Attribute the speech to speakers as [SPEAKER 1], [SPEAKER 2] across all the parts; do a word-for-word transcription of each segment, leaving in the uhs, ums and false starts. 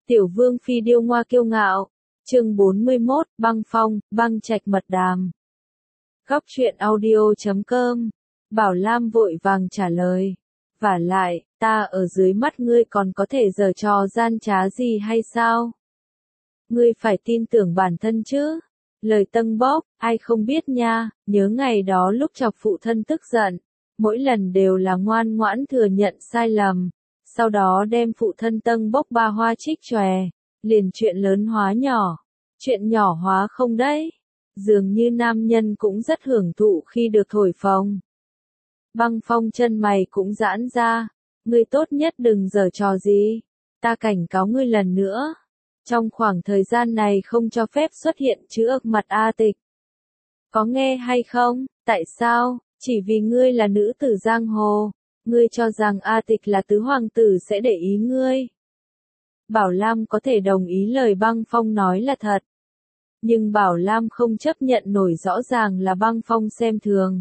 [SPEAKER 1] Tiểu vương phi điêu ngoa kiêu ngạo. Chương bốn mươi mốt, băng phong, băng trạch mật đàm. Góc truyện audio chấm com. Bảo Lam vội vàng trả lời. Vả lại, ta ở dưới mắt ngươi còn có thể giở trò gian trá gì hay sao? Ngươi phải tin tưởng bản thân chứ. Lời Tân Bốc, ai không biết nha, nhớ ngày đó lúc chọc phụ thân tức giận. Mỗi lần đều là ngoan ngoãn thừa nhận sai lầm. Sau đó đem phụ thân Tân Bốc ba hoa trích chòe. Liền chuyện lớn hóa nhỏ. Chuyện nhỏ hóa không đấy. Dường như nam nhân cũng rất hưởng thụ khi được thổi phồng. Băng Phong chân mày cũng giãn ra. Ngươi tốt nhất đừng giở trò gì. Ta cảnh cáo ngươi lần nữa. Trong khoảng thời gian này không cho phép xuất hiện chữ ức mặt A Tịch. Có nghe hay không? Tại sao? Chỉ vì ngươi là nữ tử giang hồ. Ngươi cho rằng A Tịch là tứ hoàng tử sẽ để ý ngươi. Bảo Lam có thể đồng ý lời Băng Phong nói là thật. Nhưng Bảo Lam không chấp nhận nổi, rõ ràng là Băng Phong xem thường.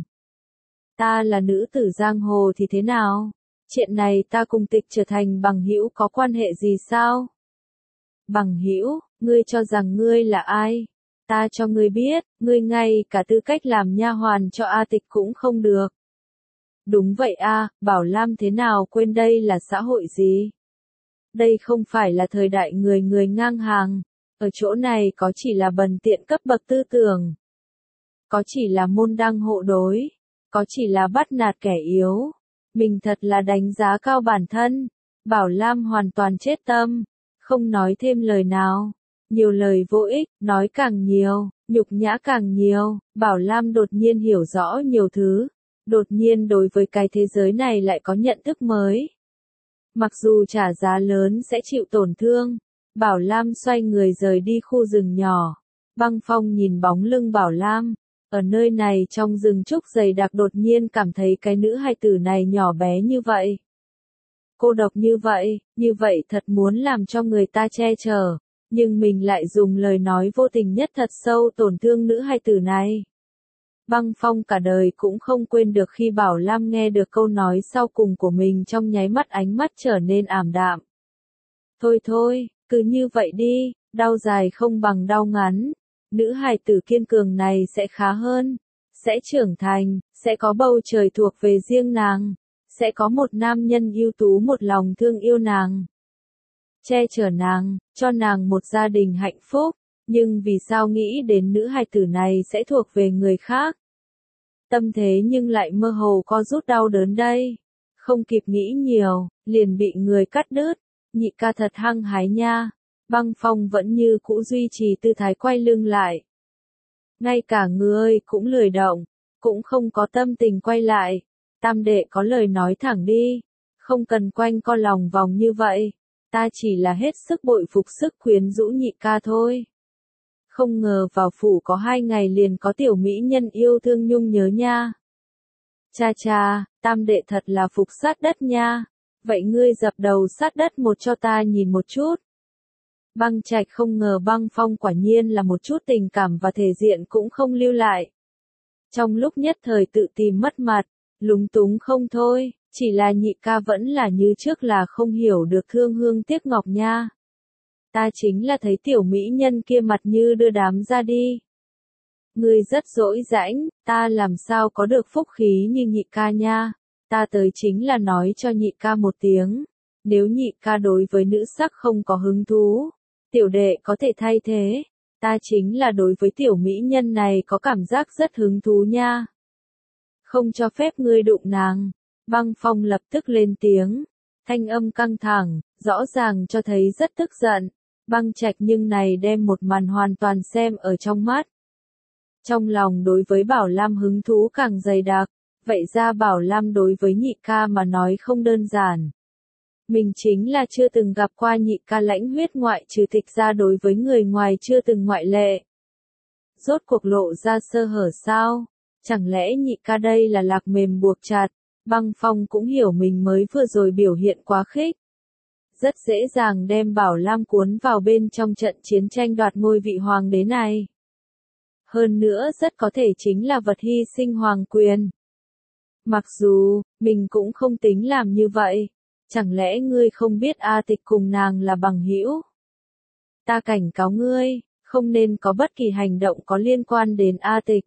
[SPEAKER 1] Ta là nữ tử giang hồ thì thế nào? Chuyện này ta cùng Tịch trở thành bằng hữu có quan hệ gì sao? Bằng hữu, ngươi cho rằng ngươi là ai? Ta cho ngươi biết, ngươi ngay cả tư cách làm nha hoàn cho A Tịch cũng không được. Đúng vậy a, Bảo Lam thế nào quên đây là xã hội gì? Đây không phải là thời đại người người ngang hàng, ở chỗ này có chỉ là bần tiện cấp bậc tư tưởng. Có chỉ là môn đăng hộ đối, có chỉ là bắt nạt kẻ yếu. Mình thật là đánh giá cao bản thân. Bảo Lam hoàn toàn chết tâm, không nói thêm lời nào. Nhiều lời vô ích, nói càng nhiều, nhục nhã càng nhiều. Bảo Lam đột nhiên hiểu rõ nhiều thứ. Đột nhiên đối với cái thế giới này lại có nhận thức mới. Mặc dù trả giá lớn sẽ chịu tổn thương. Bảo Lam xoay người rời đi khu rừng nhỏ. Băng Phong nhìn bóng lưng Bảo Lam. Ở nơi này trong rừng trúc dày đặc đột nhiên cảm thấy cái nữ hài tử này nhỏ bé như vậy. Cô độc như vậy, như vậy thật muốn làm cho người ta che chở. Nhưng mình lại dùng lời nói vô tình nhất thật sâu tổn thương nữ hài tử này. Băng Phong cả đời cũng không quên được khi Bảo Lam nghe được câu nói sau cùng của mình, trong nháy mắt ánh mắt trở nên ảm đạm. Thôi thôi, cứ như vậy đi, đau dài không bằng đau ngắn. Nữ hài tử kiên cường này sẽ khá hơn, sẽ trưởng thành, sẽ có bầu trời thuộc về riêng nàng, sẽ có một nam nhân ưu tú một lòng thương yêu nàng, che chở nàng, cho nàng một gia đình hạnh phúc. Nhưng vì sao nghĩ đến nữ hài tử này sẽ thuộc về người khác? Tâm thế nhưng lại mơ hồ co rút đau đớn đây. Không kịp nghĩ nhiều, liền bị người cắt đứt. Nhị ca thật hăng hái nha. Băng Phong vẫn như cũ duy trì tư thái quay lưng lại. Ngay cả ngươi cũng lười động, cũng không có tâm tình quay lại. Tam đệ có lời nói thẳng đi, không cần quanh co lòng vòng như vậy. Ta chỉ là hết sức bội phục sức quyến rũ nhị ca thôi. Không ngờ vào phủ có hai ngày liền có tiểu mỹ nhân yêu thương nhung nhớ nha. Cha cha, tam đệ thật là phục sát đất nha. Vậy ngươi dập đầu sát đất một cho ta nhìn một chút. Băng Trạch không ngờ Băng Phong quả nhiên là một chút tình cảm và thể diện cũng không lưu lại. Trong lúc nhất thời tự tìm mất mặt, lúng túng không thôi, chỉ là nhị ca vẫn là như trước là không hiểu được thương hương tiếc ngọc nha. Ta chính là thấy tiểu mỹ nhân kia mặt như đưa đám ra đi. Ngươi rất dỗi dãnh, ta làm sao có được phúc khí như nhị ca nha. Ta tới chính là nói cho nhị ca một tiếng. Nếu nhị ca đối với nữ sắc không có hứng thú, tiểu đệ có thể thay thế. Ta chính là đối với tiểu mỹ nhân này có cảm giác rất hứng thú nha. Không cho phép ngươi đụng nàng. Băng Phong lập tức lên tiếng. Thanh âm căng thẳng, rõ ràng cho thấy rất tức giận. Băng Trạch nhưng này đem một màn hoàn toàn xem ở trong mắt. Trong lòng đối với Bảo Lam hứng thú càng dày đặc. Vậy ra Bảo Lam đối với nhị ca mà nói không đơn giản. Mình chính là chưa từng gặp qua nhị ca lãnh huyết, ngoại trừ Tịch ra đối với người ngoài chưa từng ngoại lệ. Rốt cuộc lộ ra sơ hở sao? Chẳng lẽ nhị ca đây là lạc mềm buộc chặt? Băng Phong cũng hiểu mình mới vừa rồi biểu hiện quá khích. Rất dễ dàng đem Bảo Lam cuốn vào bên trong trận chiến tranh đoạt ngôi vị hoàng đế này. Hơn nữa rất có thể chính là vật hy sinh hoàng quyền. Mặc dù, mình cũng không tính làm như vậy. Chẳng lẽ ngươi không biết A Tịch cùng nàng là bằng hữu? ta cảnh cáo ngươi, không nên có bất kỳ hành động có liên quan đến A Tịch.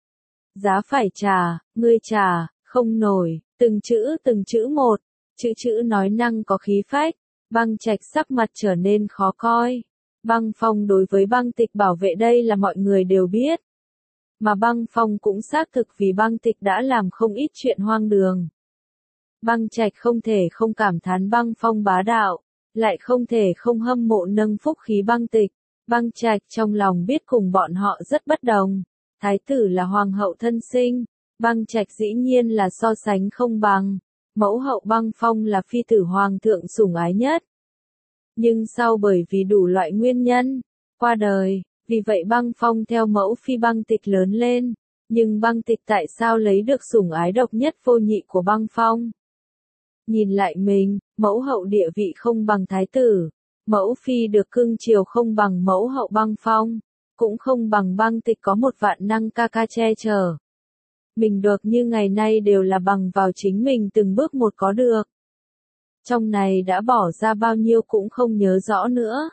[SPEAKER 1] Giá phải trả, ngươi trả, không nổi, từng chữ từng chữ một, chữ chữ nói năng có khí phách, Băng Trạch sắc mặt trở nên khó coi. Băng Phong đối với Băng Tịch bảo vệ đây là mọi người đều biết. Mà Băng Phong cũng xác thực vì Băng Tịch đã làm không ít chuyện hoang đường. Băng Trạch không thể không cảm thán Băng Phong bá đạo, lại không thể không hâm mộ nâng phúc khí Băng Tịch. Băng Trạch trong lòng biết cùng bọn họ rất bất đồng. Thái tử là hoàng hậu thân sinh, Băng Trạch dĩ nhiên là so sánh không bằng. Mẫu hậu Băng Phong là phi tử hoàng thượng sủng ái nhất. Nhưng sau bởi vì đủ loại nguyên nhân, qua đời, vì vậy Băng Phong theo mẫu phi Băng Tịch lớn lên. Nhưng Băng Tịch tại sao lấy được sủng ái độc nhất vô nhị của Băng Phong? Nhìn lại mình, mẫu hậu địa vị không bằng thái tử, mẫu phi được cưng chiều không bằng mẫu hậu Băng Phong, cũng không bằng Băng Tịch có một vạn năng ca ca che chở. Mình được như ngày nay đều là bằng vào chính mình từng bước một có được. Trong này đã bỏ ra bao nhiêu cũng không nhớ rõ nữa.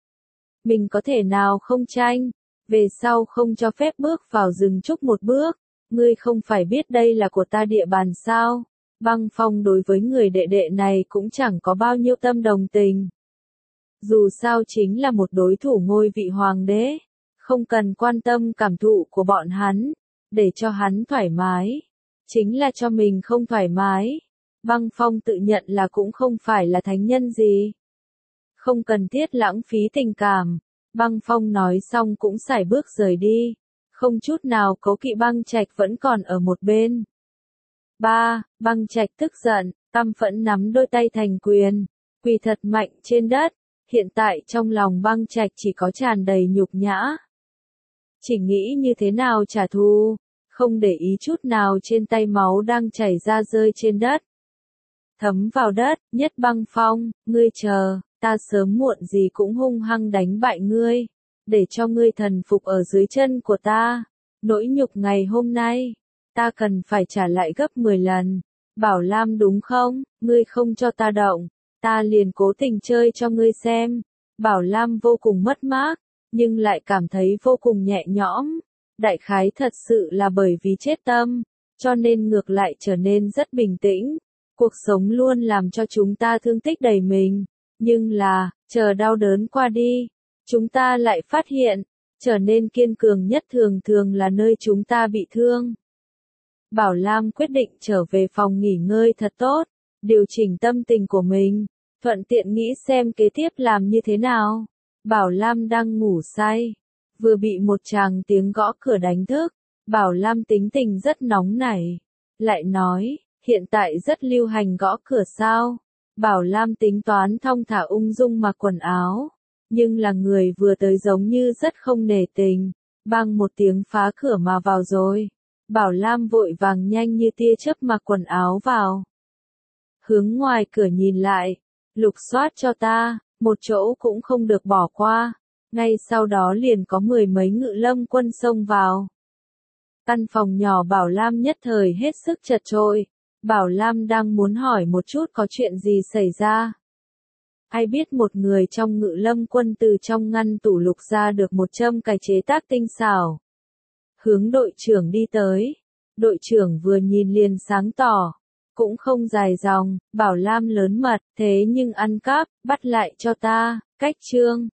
[SPEAKER 1] Mình có thể nào không tranh, về sau không cho phép bước vào rừng trúc một bước, ngươi không phải biết đây là của ta địa bàn sao? Băng Phong đối với người đệ đệ này cũng chẳng có bao nhiêu tâm đồng tình. Dù sao chính là một đối thủ ngôi vị hoàng đế, không cần quan tâm cảm thụ của bọn hắn, để cho hắn thoải mái, chính là cho mình không thoải mái. Băng Phong tự nhận là cũng không phải là thánh nhân gì. Không cần thiết lãng phí tình cảm, Băng Phong nói xong cũng sải bước rời đi, không chút nào cố kỵ. Băng Trạch vẫn còn ở một bên. Ba, Băng Trạch tức giận, căm phẫn nắm đôi tay thành quyền, quỳ thật mạnh trên đất. Hiện tại trong lòng Băng Trạch chỉ có tràn đầy nhục nhã. Chỉ nghĩ như thế nào trả thù, không để ý chút nào trên tay máu đang chảy ra rơi trên đất. Thấm vào đất, Nhất Băng Phong, ngươi chờ, ta sớm muộn gì cũng hung hăng đánh bại ngươi, để cho ngươi thần phục ở dưới chân của ta. Nỗi nhục ngày hôm nay, ta cần phải trả lại gấp mười lần. Bảo Lam đúng không, ngươi không cho ta động, ta liền cố tình chơi cho ngươi xem. Bảo Lam vô cùng mất mát, nhưng lại cảm thấy vô cùng nhẹ nhõm. Đại khái thật sự là bởi vì chết tâm, cho nên ngược lại trở nên rất bình tĩnh. Cuộc sống luôn làm cho chúng ta thương tích đầy mình, nhưng là, chờ đau đớn qua đi, chúng ta lại phát hiện, trở nên kiên cường nhất thường thường là nơi chúng ta bị thương. Bảo Lam quyết định trở về phòng nghỉ ngơi thật tốt, điều chỉnh tâm tình của mình, thuận tiện nghĩ xem kế tiếp làm như thế nào. Bảo Lam đang ngủ say, vừa bị một tràng tiếng gõ cửa đánh thức. Bảo Lam tính tình rất nóng nảy, lại nói, hiện tại rất lưu hành gõ cửa sao? Bảo Lam tính toán thong thả ung dung mặc quần áo, nhưng là người vừa tới giống như rất không nể tình, bang một tiếng phá cửa mà vào rồi. Bảo Lam vội vàng nhanh như tia chớp mặc quần áo vào. Hướng ngoài cửa nhìn lại, lục soát cho ta, một chỗ cũng không được bỏ qua. Ngay sau đó liền có mười mấy ngự lâm quân xông vào. Căn phòng nhỏ Bảo Lam nhất thời hết sức chật chội. Bảo Lam đang muốn hỏi một chút có chuyện gì xảy ra. Ai biết một người trong ngự lâm quân từ trong ngăn tủ lục ra được một châm cài chế tác tinh xảo. Hướng đội trưởng đi tới. Đội trưởng vừa nhìn liền sáng tỏ. Cũng không dài dòng, Bảo Lam lớn mật, thế nhưng ăn cắp, bắt lại cho ta, cách chương.